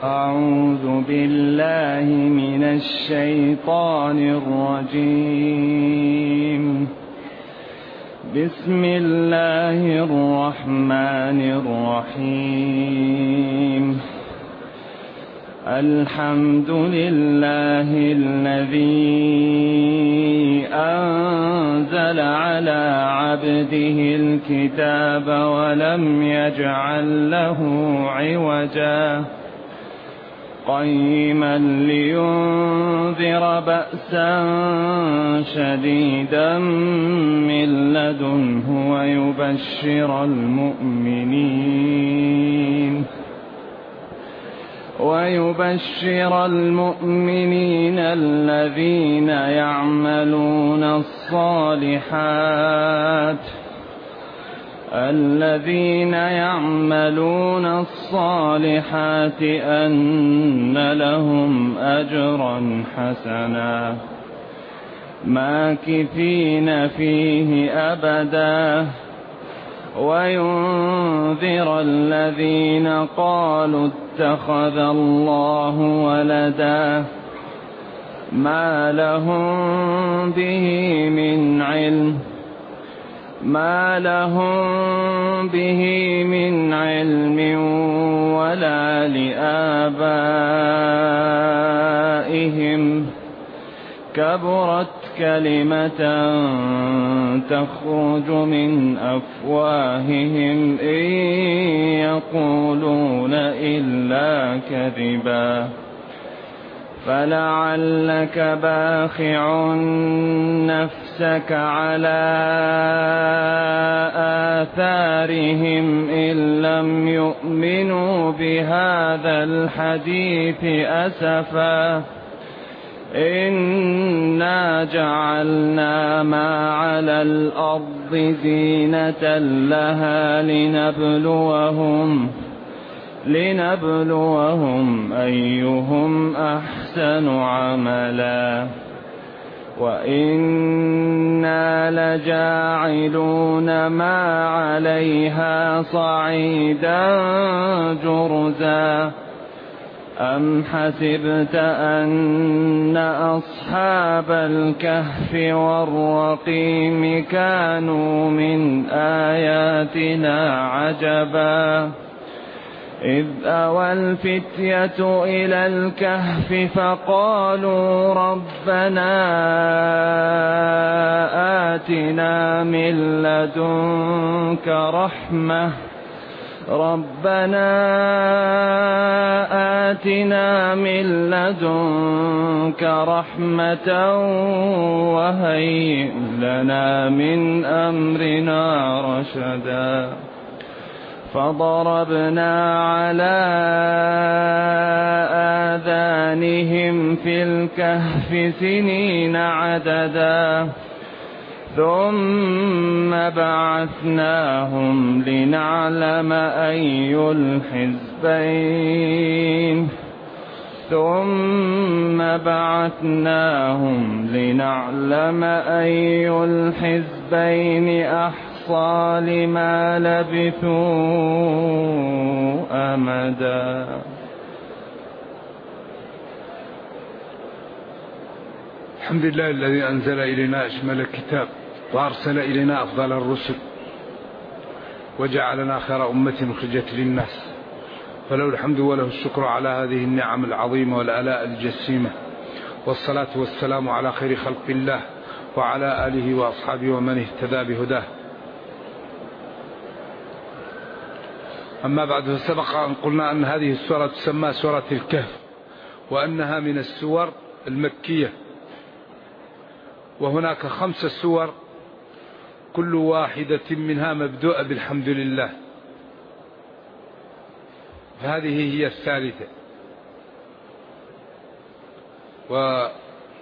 أعوذ بالله من الشيطان الرجيم. بسم الله الرحمن الرحيم. الحمد لله الذي أنزل على عبده الكتاب ولم يجعل له عوجا قيما لينذر بأسا شديدا من لدنه ويبشر المؤمنين الذين يعملون الصالحات أن لهم أجرا حسنا ماكثين فيه أبدا وينذر الذين قالوا اتخذ الله ولدا ما لهم به من علم ولا لآبائهم كبرت كلمة تخرج من أفواههم إن يقولون إلا كذبا فلعلك باخع نفسك على آثارهم إن لم يؤمنوا بهذا الحديث أسفا إنا جعلنا ما على الأرض زينة لها لنبلوهم أيهم أحسن عملا وإنا لجاعلون ما عليها صعيدا جرزا أم حسبت أن أصحاب الكهف والرقيم كانوا من آياتنا عجبا إذ أوى الفتية إلى الكهف فقالوا ربنا آتنا من لدنك رحمة وهيئ لنا من أمرنا رشدا فضربنا على آذانهم في الكهف سنين عددا ثم بعثناهم لنعلم أي الحزبين أحصى لما لبثوا أمدا. الحمد لله الذي أنزل إلينا أشمل الكتاب وأرسل إلينا أفضل الرسل وجعلنا خير أمة أخرجت للناس، فله الحمد وله الشكر على هذه النعم العظيمة والآلاء الجسيمة، والصلاة والسلام على خير خلق الله وعلى آله وأصحابه ومن اهتدى بهداه. أما بعد، فسبق أن قلنا أن هذه السورة تسمى سورة الكهف، وأنها من السور المكية، وهناك 5 سور كل واحدة منها مبدوءة بالحمد لله، فهذه هي الثالثة. وقلنا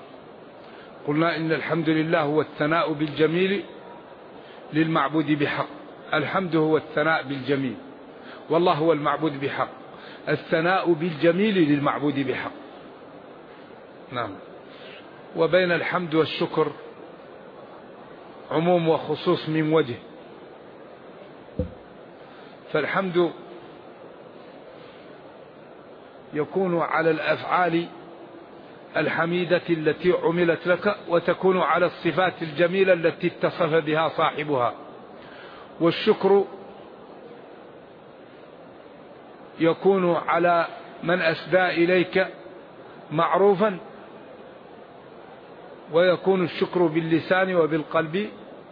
إن الحمد لله هو الثناء بالجميل للمعبود بحق. الحمد هو الثناء بالجميل، والله هو المعبود بحق. الثناء بالجميل للمعبود بحق. نعم. وبين الحمد والشكر عموم وخصوص من وجه. فالحمد يكون على الأفعال الحميدة التي عملت لك، وتكون على الصفات الجميلة التي اتصف بها صاحبها. والشكر يكون على من أسدى إليك معروفا، ويكون الشكر باللسان وبالقلب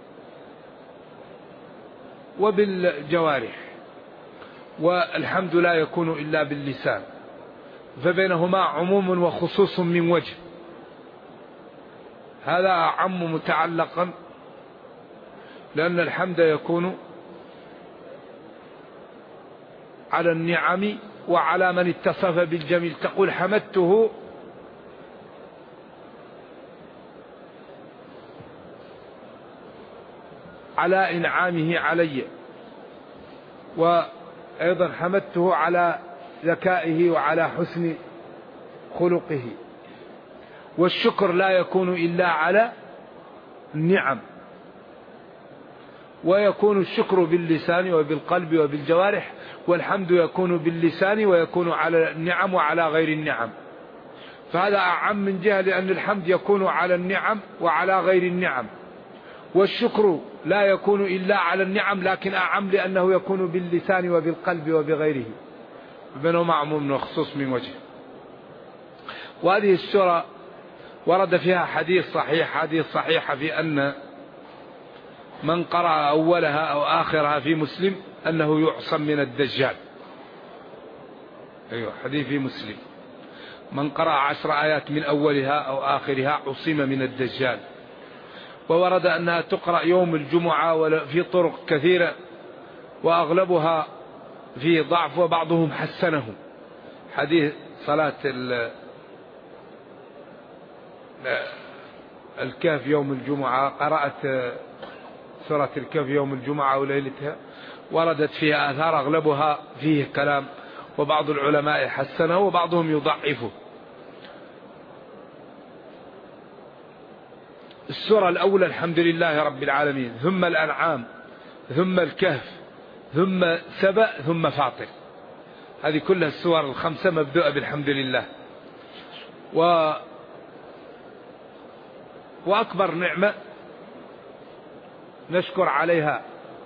وبالجوارح، والحمد لا يكون إلا باللسان، فبينهما عموم وخصوص من وجه. هذا أعم متعلقا، لأن الحمد يكون على النعم وعلى من اتصف بالجميل. تقول حمدته على إنعامه علي، وأيضا حمدته على ذكائه وعلى حسن خلقه. والشكر لا يكون إلا على النعم، ويكون الشكر باللسان وبالقلب وبالجوارح، والحمد يكون باللسان ويكون على النعم وعلى غير النعم. فهذا أعم من جهة، لأن الحمد يكون على النعم وعلى غير النعم، والشكر لا يكون إلا على النعم، لكن أعم لأنه يكون باللسان وبالقلب وبغيره، بينهما عموم وخصوص من وجه. وهذه السورة ورد فيها حديث صحيح في أن من قرأ أولها أو آخرها في مسلم أنه يعصم من الدجال. أيوة، حديث في مسلم: من قرأ 10 آيات من أولها أو آخرها عصم من الدجال. وورد أنها تقرأ يوم الجمعة وفي طرق كثيرة، وأغلبها في ضعف وبعضهم حسنه. حديث صلاة الكهف يوم الجمعة، قرأت سورة الكهف يوم الجمعة وليلتها، وردت فيها آثار أغلبها فيه كلام، وبعض العلماء حسنه وبعضهم يضعفه. السورة الأولى الحمد لله رب العالمين، ثم الأنعام، ثم الكهف، ثم سبأ، ثم فاطر. هذه كلها السور الخمسة مبدوءة بالحمد لله. وأكبر نعمة نشكر عليها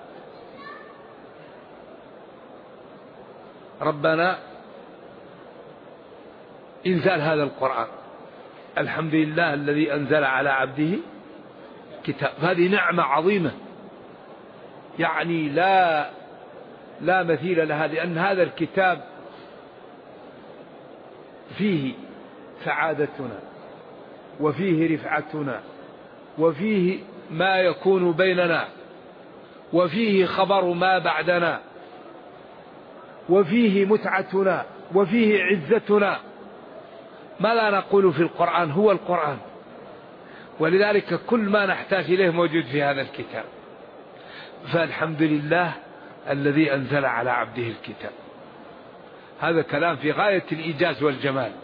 ربنا إنزال هذا القرآن. الحمد لله الذي أنزل على عبده كتاب. هذه نعمة عظيمة، يعني لا مثيل لها، لأن هذا الكتاب فيه سعادتنا، وفيه رفعتنا، وفيه ما يكون بيننا، وفيه خبر ما بعدنا، وفيه متعتنا، وفيه عزتنا. ما لا نقول في القرآن هو القرآن، ولذلك كل ما نحتاج إليه موجود في هذا الكتاب. فالحمد لله الذي أنزل على عبده الكتاب. هذا كلام في غاية الإيجاز والجمال،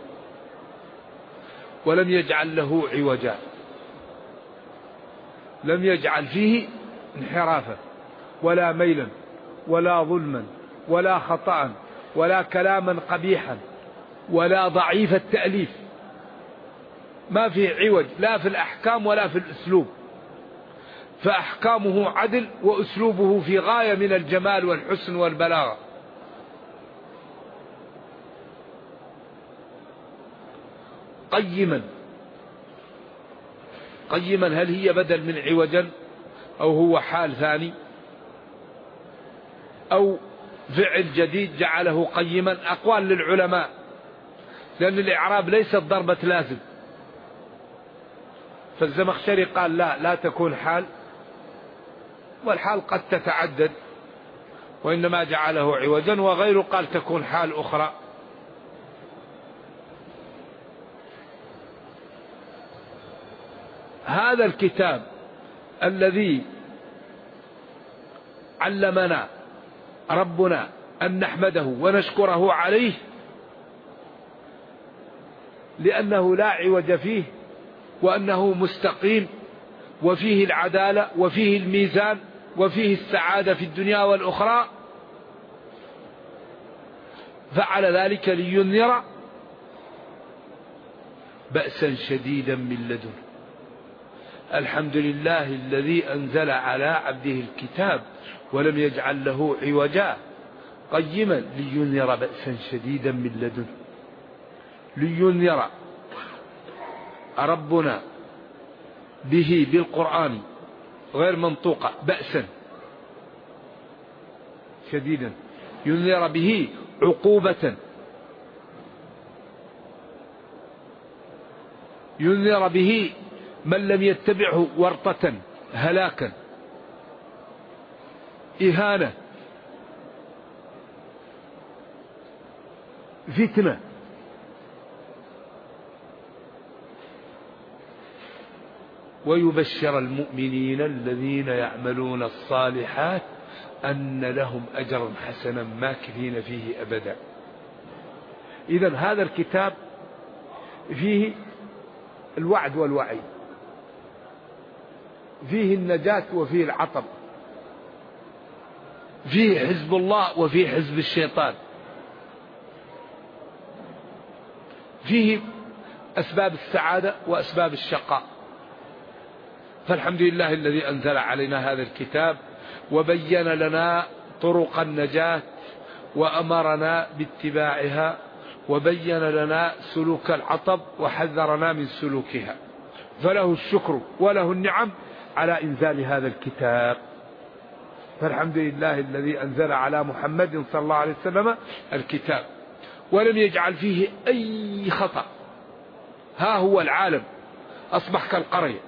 ولم يجعل له عوجا، لم يجعل فيه انحرافا ولا ميلا ولا ظلما ولا خطأ ولا كلاما قبيحا ولا ضعيف التأليف. ما في عوج لا في الأحكام ولا في الأسلوب، فأحكامه عدل، وأسلوبه في غاية من الجمال والحسن والبلاغة. قيما هل هي بدل من عوجا، أو هو حال ثاني، أو فعل جديد جعله قيما؟ أقوال للعلماء، لأن الإعراب ليست ضربة لازم. فالزمخشري قال لا تكون حال، والحال قد تتعدد، وإنما جعله عوجا. وغيره قال تكون حال أخرى. هذا الكتاب الذي علمنا ربنا أن نحمده ونشكره عليه، لأنه لا عوج فيه، وأنه مستقيم، وفيه العدالة، وفيه الميزان، وفيه السعادة في الدنيا والأخرى. فعل ذلك لينذر بأسا شديدا من لدن. الحمد لله الذي أنزل على عبده الكتاب ولم يجعل له عوجا قيما لينذر بأسا شديدا من لدن. لينذر ربنا به بالقرآن غير منطوقة بأسا شديدا، ينذر به عقوبة، ينذر به من لم يتبعه ورطة هلاكا إهانة فتنة. ويبشر المؤمنين الذين يعملون الصالحات أن لهم أجرا حسنا ماكثين فيه أبدا. إذن هذا الكتاب فيه الوعد والوعيد، فيه النجاة وفيه العطب، فيه حزب الله وفيه حزب الشيطان، فيه أسباب السعادة وأسباب الشقاء. فالحمد لله الذي أنزل علينا هذا الكتاب وبين لنا طرق النجاة وأمرنا باتباعها، وبين لنا سلوك العطب وحذرنا من سلوكها. فله الشكر وله النعم على إنزال هذا الكتاب. فالحمد لله الذي أنزل على محمد صلى الله عليه وسلم الكتاب ولم يجعل فيه أي خطأ. ها هو العالم أصبح كالقرية.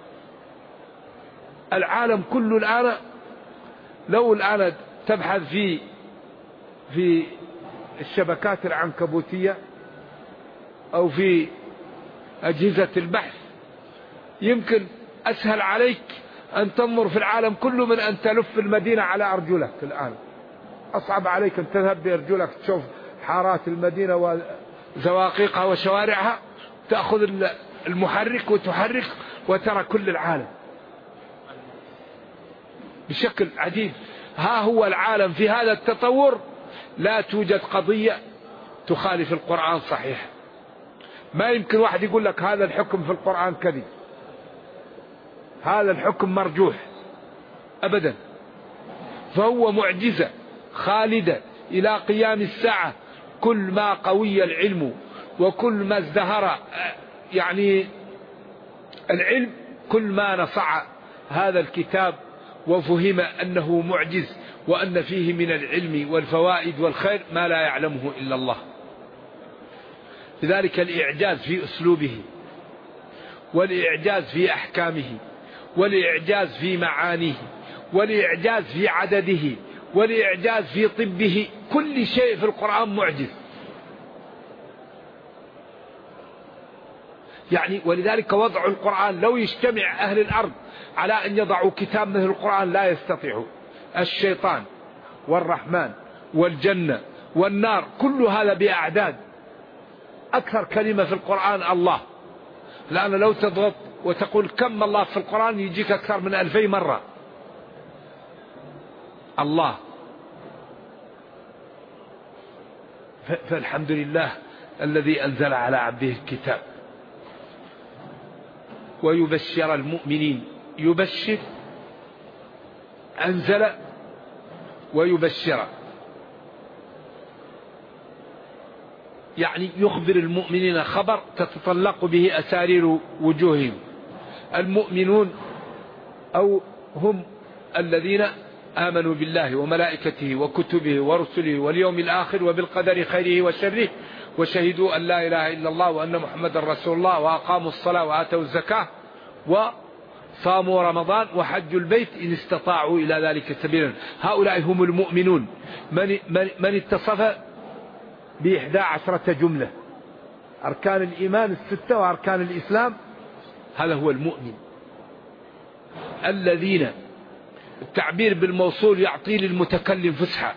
العالم كله الآن لو الآن تبحث في الشبكات العنكبوتية أو في أجهزة البحث، يمكن أسهل عليك أن تنظر في العالم كله من أن تلف المدينة على أرجلك. الآن أصعب عليك أن تذهب بأرجلك تشوف حارات المدينة وزواقيقها وشوارعها، تأخذ المحرك وتحرك وترى كل العالم بشكل عجيب. ها هو العالم في هذا التطور لا توجد قضية تخالف القرآن صحيح. ما يمكن واحد يقول لك هذا الحكم في القرآن كذب، هذا الحكم مرجوح أبدا. فهو معجزة خالدة إلى قيام الساعة. كل ما قوي العلم وكل ما ازدهر يعني العلم، كل ما نصع هذا الكتاب وفهم أنه معجز وأن فيه من العلم والفوائد والخير ما لا يعلمه إلا الله. لذلك الإعجاز في أسلوبه، والإعجاز في أحكامه، والإعجاز في معانيه، والإعجاز في عدده، والإعجاز في طبه. كل شيء في القرآن معجز يعني. ولذلك وضع القرآن لو يجتمع أهل الأرض على أن يضعوا كتاب مثل القرآن لا يستطيعوا. الشيطان والرحمن والجنة والنار كل هذا بأعداد. أكثر كلمة في القرآن الله، لأن لو تضغط وتقول كم الله في القرآن يجيك أكثر من 2000 مرة الله. فالحمد لله الذي أنزل على عبده الكتاب ويبشر المؤمنين. يبشر أنزل ويبشر يعني يخبر المؤمنين خبر تتطلق به أسارير وجوههم. المؤمنون أو هم الذين آمنوا بالله وملائكته وكتبه ورسله واليوم الآخر وبالقدر خيره وشره، وشهدوا أن لا إله إلا الله وأن محمد رسول الله، وأقاموا الصلاة وآتوا الزكاة وصاموا رمضان وحجوا البيت إن استطاعوا إلى ذلك سبيلا. هؤلاء هم المؤمنون. من اتصف ب11 جملة: أركان الإيمان 6 وأركان الإسلام، هذا هو المؤمن. الذين التعبير بالموصول يعطي للمتكلم فسحة.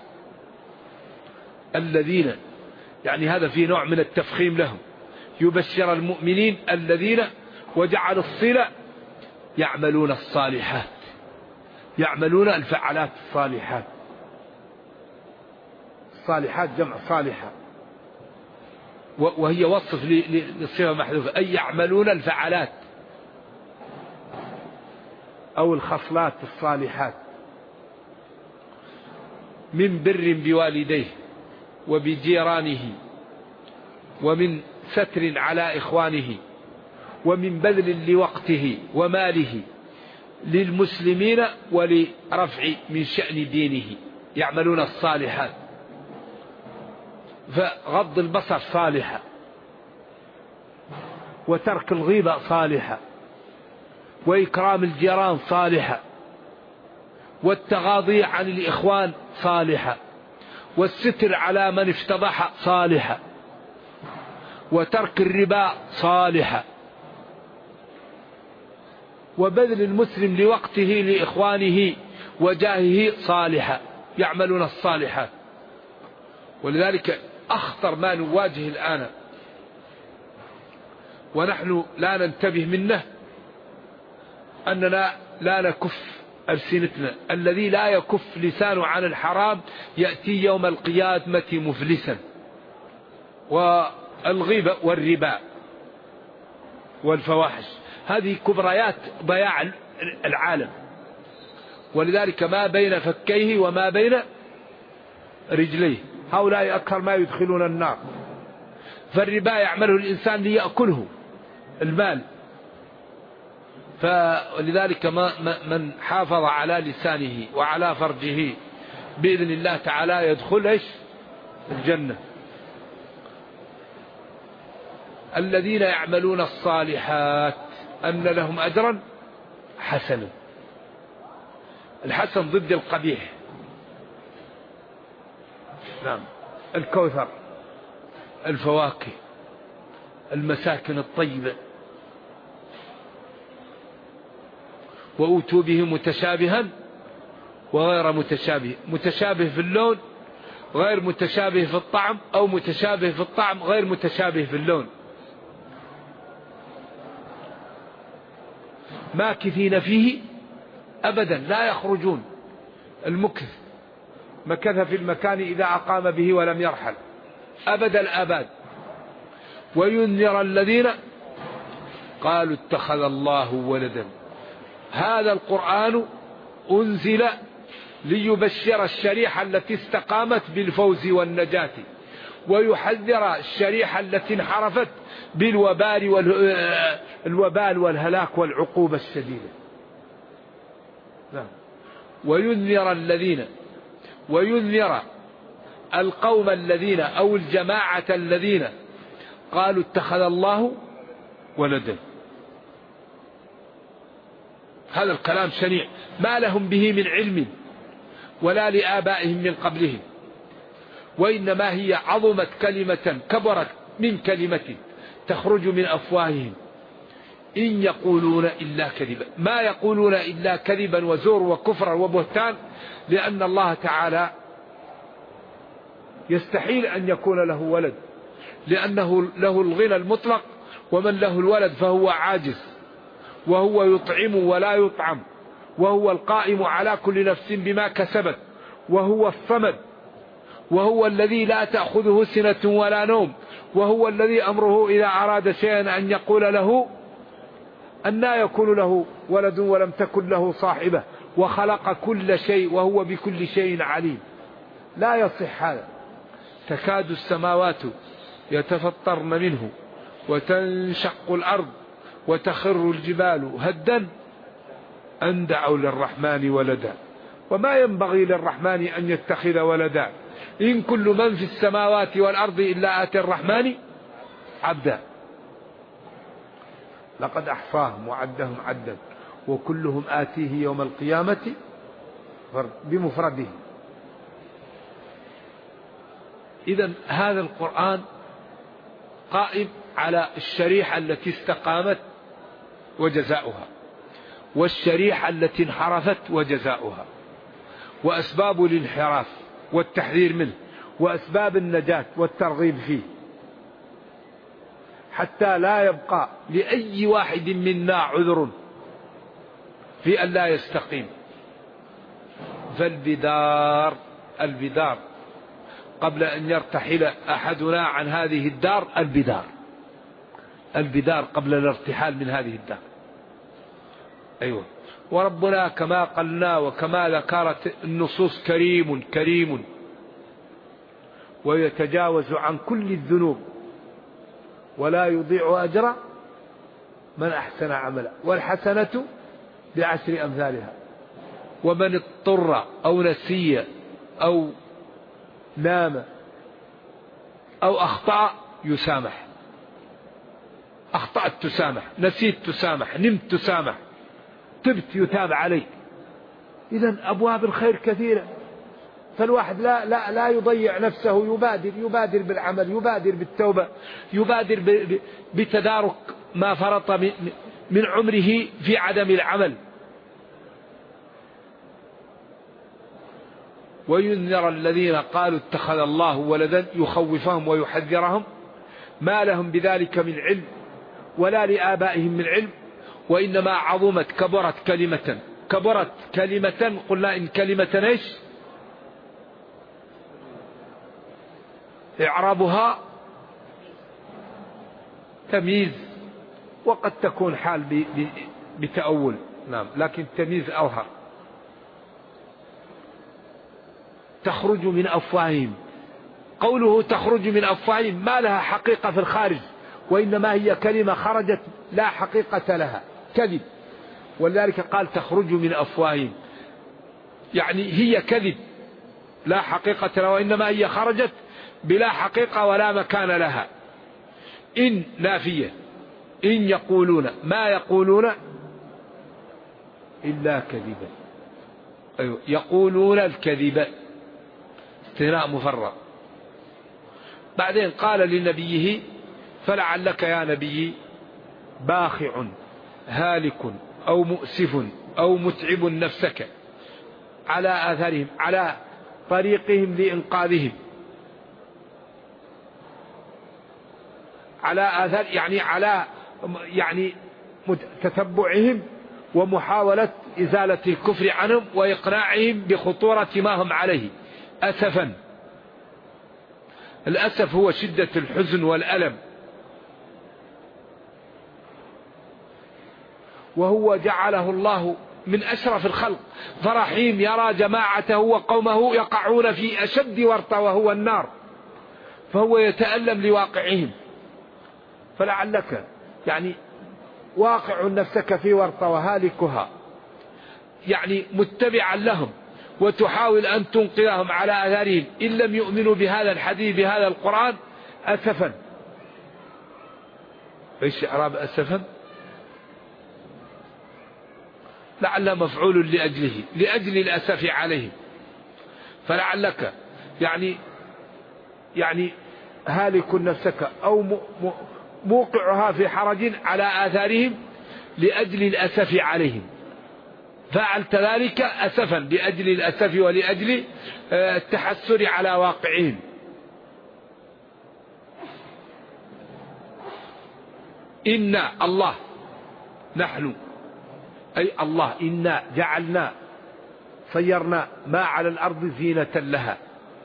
الذين يعني هذا في نوع من التفخيم لهم. يبشر المؤمنين الذين وجعل الصلة يعملون الصالحات، يعملون الفعالات الصالحات. الصالحات جمع صالحة. وهي وصف للصفة محذوفة، أي يعملون الفعالات أو الخصلات الصالحات من بر بوالديه وبجيرانه ومن ستر على إخوانه ومن بذل لوقته وماله للمسلمين ولرفع من شأن دينه، يعملون الصالحات. فغض البصر صالحة، وترك الغيبة صالحة، وإكرام الجيران صالحة، والتغاضي عن الإخوان صالحة، والستر على من افتضح صالحة، وترك الربا صالحة، وبذل المسلم لوقته لإخوانه وجاهه صالحة، يعملون الصالحات. ولذلك أخطر ما نواجه الآن ونحن لا ننتبه منه أننا لا نكف ألسنتنا. الذي لا يكف لسانه عن الحرام يأتي يوم القيامة مفلسا. والغيبة والربا والفواحش هذه كبريات ضياع العالم، ولذلك ما بين فكيه وما بين رجليه هؤلاء أكثر ما يدخلون النار. فالربا يعمله الإنسان ليأكله المال، فلذلك من حافظ على لسانه وعلى فرجه بإذن الله تعالى يدخل الجنة. الذين يعملون الصالحات أن لهم أجرا حسنا. الحسن ضد القبيح. نعم، الكوثر، الفواكه، المساكن الطيبة. وأوتوا به متشابها وغير متشابه، متشابه في اللون غير متشابه في الطعم، أو متشابه في الطعم غير متشابه في اللون. ماكثين فيه أبدا لا يخرجون. المكث مكث في المكان إذا أقام به ولم يرحل أبد الآباد. وينذر الذين قالوا اتخذ الله ولدا. هذا القرآن أنزل ليبشر الشريحة التي استقامت بالفوز والنجاة، ويحذر الشريحة التي انحرفت بالوبال والهلاك والعقوبة الشديدة. وينذر القوم الذين أو الجماعة الذين قالوا اتخذ الله ولدا. هذا الكلام شنيع ما لهم به من علم ولا لآبائهم من قبلهم، وإنما هي عظمت كلمة كبرت من كلمة تخرج من أفواههم إن يقولون إلا كذبا. ما يقولون إلا كذبا وزور وكفرا وبهتان، لأن الله تعالى يستحيل أن يكون له ولد، لأنه له الغنى المطلق، ومن له الولد فهو عاجز، وهو يطعم ولا يطعم، وهو القائم على كل نفس بما كسبت، وهو الصمد، وهو الذي لا تأخذه سنة ولا نوم، وهو الذي أمره إذا أراد شيئا أن يقول له أنى يكون له ولد ولم تكن له صاحبة، وخلق كل شيء وهو بكل شيء عليم. لا يصح هذا. تكاد السماوات يتفطرن منه وتنشق الأرض وتخر الجبال هدا أن دعوا للرحمن ولدا وما ينبغي للرحمن أن يتخذ ولدا إن كل من في السماوات والأرض إلا آتي الرحمن عبدا. لقد أحصاهم وعدهم عدا وكلهم آتيه يوم القيامة بمفرده. إذن هذا القرآن قائم على الشريحة التي استقامت وجزاؤها، والشريحة التي انحرفت وجزاؤها، وأسباب الانحراف والتحذير منه، وأسباب النجاة والترغيب فيه، حتى لا يبقى لأي واحد منا عذر في أن لا يستقيم. فالبدار قبل أن يرتحل أحدنا عن هذه الدار البدار قبل الارتحال من هذه الدار. أيوة. وربنا كما قلنا وكما ذكرت النصوص كريم ويتجاوز عن كل الذنوب ولا يضيع أجر من أحسن عملا، والحسنة بعشر أمثالها. ومن اضطر أو نسي أو نام أو أخطأ يسامح. أخطأت تسامح، نسيت تسامح، نمت تسامح، تبت يتاب عليك. إذن أبواب الخير كثيرة، فالواحد لا يضيع نفسه، يبادر بالعمل، يبادر بالتوبة، يبادر بتدارك ما فرط من عمره في عدم العمل. وينذر الذين قالوا اتخذ الله ولدا يخوفهم ويحذرهم ما لهم بذلك من علم ولا لآبائهم من علم، وإنما عظمت كبرت كلمة قلنا إن كلمة ايش إعرابها تمييز، وقد تكون حال بتأول، نعم، لكن تمييز أظهر. تخرج من أفواههم، قوله تخرج من أفواههم ما لها حقيقة في الخارج، وإنما هي كلمة خرجت لا حقيقة لها، كذب. ولذلك قال تخرج من أفواههم، يعني هي كذب لا حقيقة لها، وإنما هي خرجت بلا حقيقة ولا مكان لها. إن نافية، إن يقولون ما يقولون إلا كذبا. أيوة. يقولون الكذب، استثناء مفرغ. بعدين قال لنبيه فلعلك يا نبي باخع هالك أو مؤسف أو متعب نفسك على آثارهم، على طريقهم لإنقاذهم، على آثار يعني تتبعهم ومحاولة إزالة الكفر عنهم وإقناعهم بخطورة ما هم عليه. أسفا، الأسف هو شدة الحزن والألم، وهو جعله الله من أشرف الخلق، فرحيم يرى جماعته وقومه يقعون في أشد ورطة وهو النار، فهو يتألم لواقعهم. فلعلك يعني واقع نفسك في ورطة وهالكها، يعني متبعا لهم وتحاول أن تنقذهم على آثارهم إن لم يؤمنوا بهذا الحديث بهذا القرآن. أسفا، ايش إعراب أسفا؟ لعل مفعول لأجله، لأجل الأسف عليهم. فلعلك يعني هالك نفسك أو موقعها في حرج على آثارهم لأجل الأسف عليهم، فعلت ذلك أسفا لأجل الأسف ولأجل التحسر على واقعهم. إنا الله، نحن أي الله، إنا جعلنا صيرنا ما على الأرض زينة لها،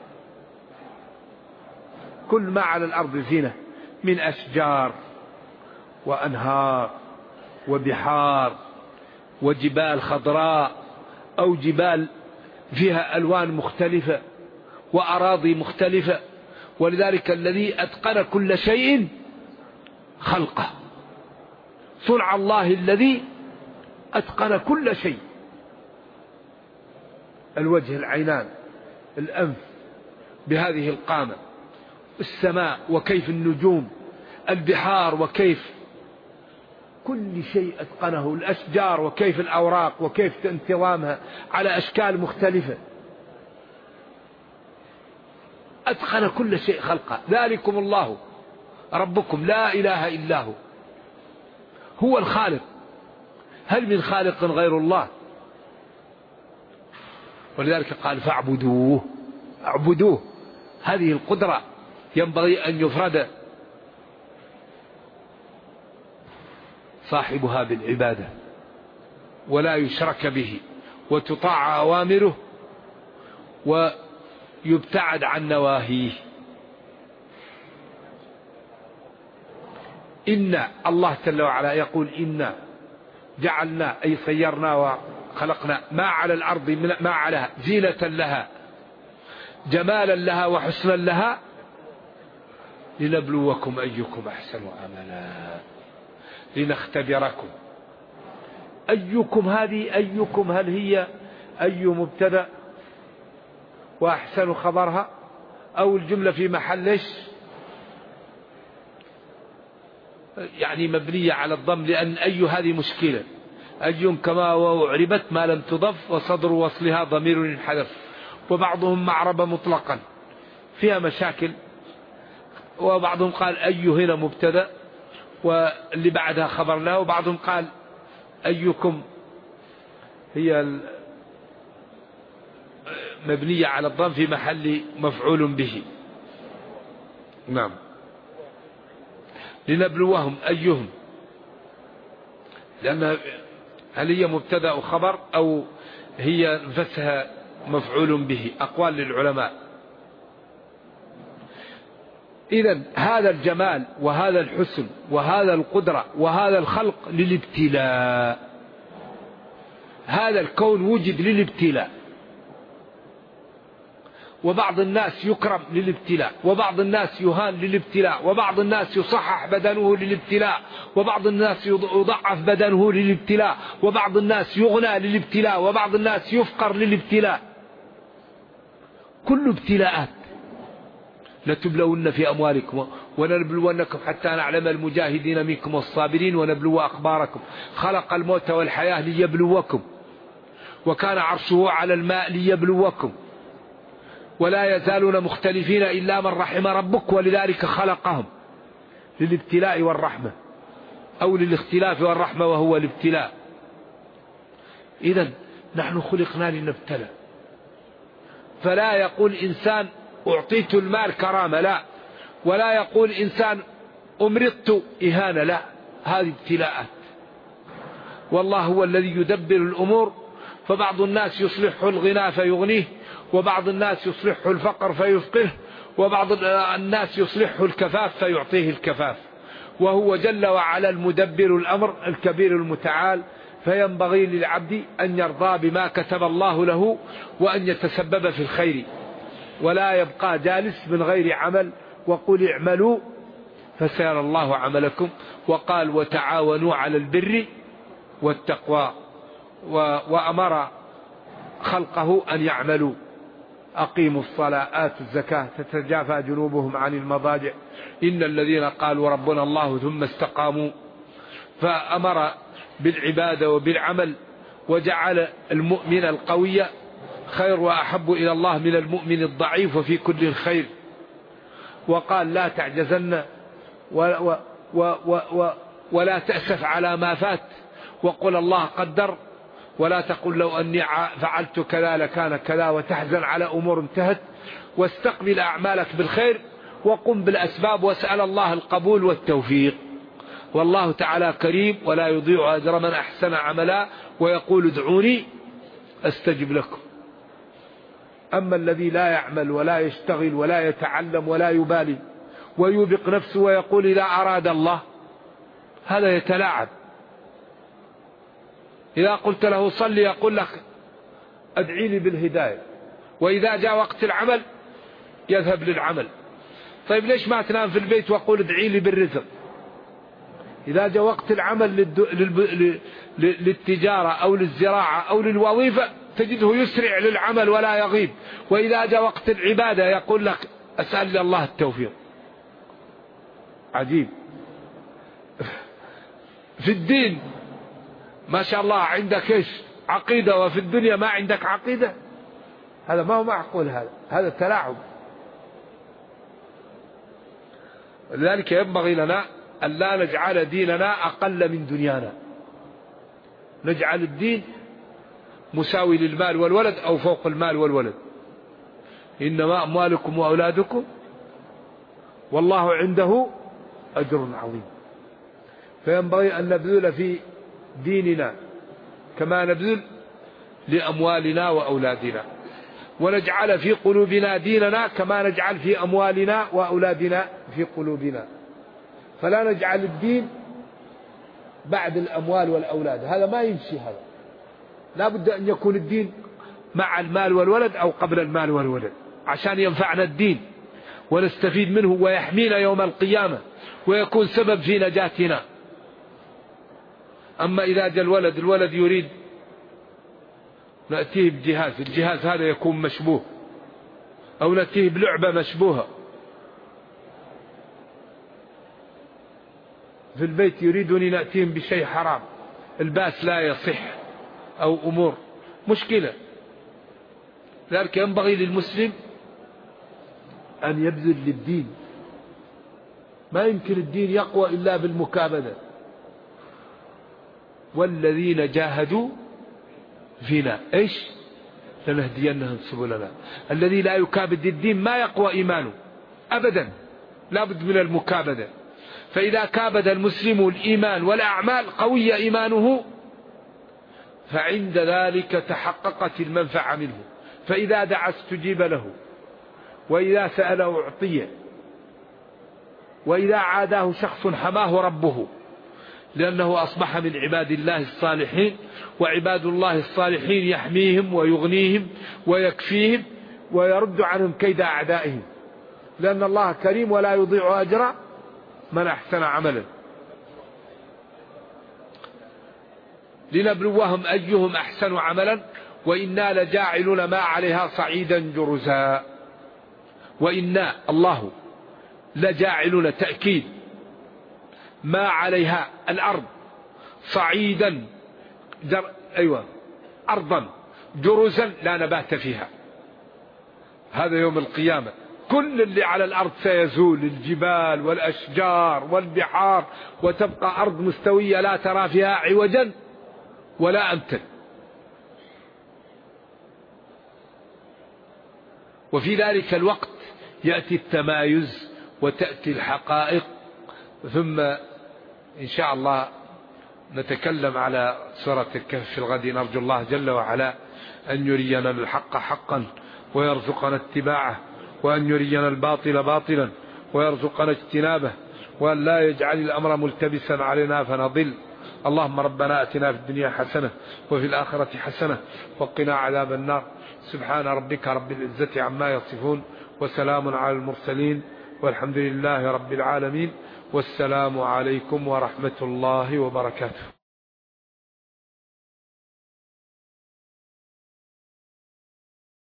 كل ما على الأرض زينة من أشجار وأنهار وبحار وجبال خضراء أو جبال فيها ألوان مختلفة وأراضي مختلفة. ولذلك الذي أتقن كل شيء خلقه، صنع الله الذي أتقن كل شيء، الوجه، العينان، الأنف بهذه القامة، السماء وكيف النجوم، البحار وكيف كل شيء أتقنه، الأشجار وكيف الأوراق وكيف انتظامها على أشكال مختلفة، أتقن كل شيء خلقه. ذلكم الله ربكم لا إله إلا هو، هو الخالق، هل من خالق غير الله؟ ولذلك قال فاعبدوه، اعبدوه، هذه القدرة ينبغي أن يفرد صاحبها بالعبادة ولا يشرك به، وتطاع أوامره يبتعد عن نواهيه. إن الله جل وعلا يقول إنا جعلنا أي صيرنا وخلقنا ما على الأرض ما عليها زينة لها جمالا لها وحسنا لها لنبلوكم أيكم أحسن عملا لنختبركم. أيكم هذه أيكم هل هي أي مبتدأ وأحسن خبرها أو الجملة في محل يعني مبنية على الضم لأن أي هذه مشكلة. أي كما وأعربت ما لم تضف وصدر وصلها ضمير ينحذف وبعضهم معربة مطلقا فيها مشاكل وبعضهم قال أي هنا مبتدأ واللي بعدها خبرنا وبعضهم قال أيكم هي مبنية على الضم في محل مفعول به. نعم لنبلوهم أيهم لأن هل هي مبتدأ وخبر أو هي نفسها مفعول به أقوال للعلماء. إذن هذا الجمال وهذا الحسن وهذا القدرة وهذا الخلق للابتلاء. هذا الكون وجد للابتلاء وبعض الناس يكرم للابتلاء وبعض الناس يهان للابتلاء وبعض الناس يصحح بدنه للابتلاء وبعض الناس يضعف بدنه للابتلاء وبعض الناس يغنى للابتلاء وبعض الناس يفقر للابتلاء. كل ابتلاءات. لتبلون في أموالكم ونبلونكم حتى نعلم المجاهدين منكم والصابرين ونبلو أخباركم. خلق الموت والحياة ليبلوكم وكان عرشه على الماء ليبلوكم ولا يزالون مختلفين إلا من رحم ربك ولذلك خلقهم للابتلاء والرحمة أو للاختلاف والرحمة وهو الابتلاء. إذن نحن خلقنا لنبتلى. فلا يقول إنسان أعطيت المال كرامة لا ولا يقول إنسان أمرضت إهانة لا. هذه ابتلاءات والله هو الذي يدبر الأمور. فبعض الناس يصلح الغنى فيغنيه وبعض الناس يصلح الفقر فيفقه وبعض الناس يصلح الكفاف فيعطيه الكفاف وهو جل وعلا المدبر الأمر الكبير المتعال. فينبغي للعبد أن يرضى بما كتب الله له وأن يتسبب في الخير ولا يبقى جالس من غير عمل. وقل اعملوا فسيرى الله عملكم. وقال وتعاونوا على البر والتقوى وأمر خلقه أن يعملوا. أقيموا الصلاة آتوا الزكاة تتجافى جنوبهم عن المضاجع إن الذين قالوا ربنا الله ثم استقاموا. فأمر بالعبادة وبالعمل وجعل المؤمن القوي خير وأحب إلى الله من المؤمن الضعيف وفي كل خير. وقال لا تعجزن ولا تأسف على ما فات وقل الله قدر ولا تقل لو أني فعلت كذا لكان كذا وتحزن على أمور انتهت. واستقبل أعمالك بالخير وقم بالأسباب واسأل الله القبول والتوفيق. والله تعالى كريم ولا يضيع أجر من أحسن عملا ويقول ادعوني أستجب لكم. أما الذي لا يعمل ولا يشتغل ولا يتعلم ولا يبالي ويوبق نفسه ويقول إذا أراد الله هذا يتلاعب. إذا قلت له صل يقول لك أدعي لي بالهداية وإذا جاء وقت العمل يذهب للعمل. طيب ليش ما تنام في البيت وقول ادعي لي بالرزق؟ إذا جاء وقت العمل للتجارة أو للزراعة أو للوظيفة تجده يسرع للعمل ولا يغيب. وإذا جاء وقت العبادة يقول لك أسأل الله التوفيق. عجيب. في الدين ما شاء الله عندك إيش عقيدة وفي الدنيا ما عندك عقيدة. هذا ما هو معقول. هذا تلاعب. لذلك ينبغي لنا أن لا نجعل ديننا أقل من دنيانا. نجعل الدين مساوي للمال والولد أو فوق المال والولد. إنما أموالكم وأولادكم والله عنده أجر عظيم. فينبغي أن نبذل في ديننا كما نبذل لأموالنا وأولادنا. ونجعل في قلوبنا ديننا كما نجعل في أموالنا وأولادنا في قلوبنا. فلا نجعل الدين بعد الأموال والأولاد، هذا ما يمشي. هذا لا بد أن يكون الدين مع المال والولد أو قبل المال والولد، عشان ينفعنا الدين ونستفيد منه ويحمينا يوم القيامة ويكون سبب في نجاتنا. أما إذا جاء الولد يريد، نأتيه بجهاز، الجهاز هذا يكون مشبوه، أو نأتيه بلعبة مشبوهة. في البيت يريدون نأتيهم بشيء حرام، الباس لا يصح أو أمور مشكلة. لذلك ينبغي للمسلم أن يبذل للدين. ما يمكن الدين يقوى إلا بالمكابدة. والذين جاهدوا فينا إيش لنهدينهم سبلنا. الذي لا يكابد الدين ما يقوى إيمانه أبدا، لا بد من المكابدة. فإذا كابد المسلم الإيمان والأعمال قوي إيمانه، فعند ذلك تحققت المنفعة منه. فإذا دعا استجيب له، وإذا سأله أعطيه، وإذا عاداه شخص حماه ربه، لأنه أصبح من عباد الله الصالحين. وعباد الله الصالحين يحميهم ويغنيهم ويكفيهم ويرد عنهم كيد أعدائهم، لأن الله كريم ولا يضيع أجر من أحسن عملا. لنبلوهم أيهم أحسن عملا وإنا لجاعلون ما عليها صعيدا جرزا. وإنا الله لجاعلون تأكيد ما عليها الأرض صعيدا أرضا جرزا لا نبات فيها. هذا يوم القيامة كل اللي على الأرض سيزول، الجبال والأشجار والبحار، وتبقى أرض مستوية لا ترى فيها عوجا ولا أمتا. وفي ذلك الوقت يأتي التمايز وتأتي الحقائق. ثم إن شاء الله نتكلم على سورة الكهف في الغد. نرجو الله جل وعلا أن يرينا الحق حقا ويرزقنا اتباعه، وأن يرينا الباطل باطلا ويرزقنا اجتنابه، وأن لا يجعل الأمر ملتبسا علينا فنضل. اللهم ربنا أتنا في الدنيا حسنة وفي الآخرة حسنة وقنا عذاب النار. سبحان ربك رب العزة عما يصفون، وسلام على المرسلين، والحمد لله رب العالمين. والسلام عليكم ورحمة الله وبركاته.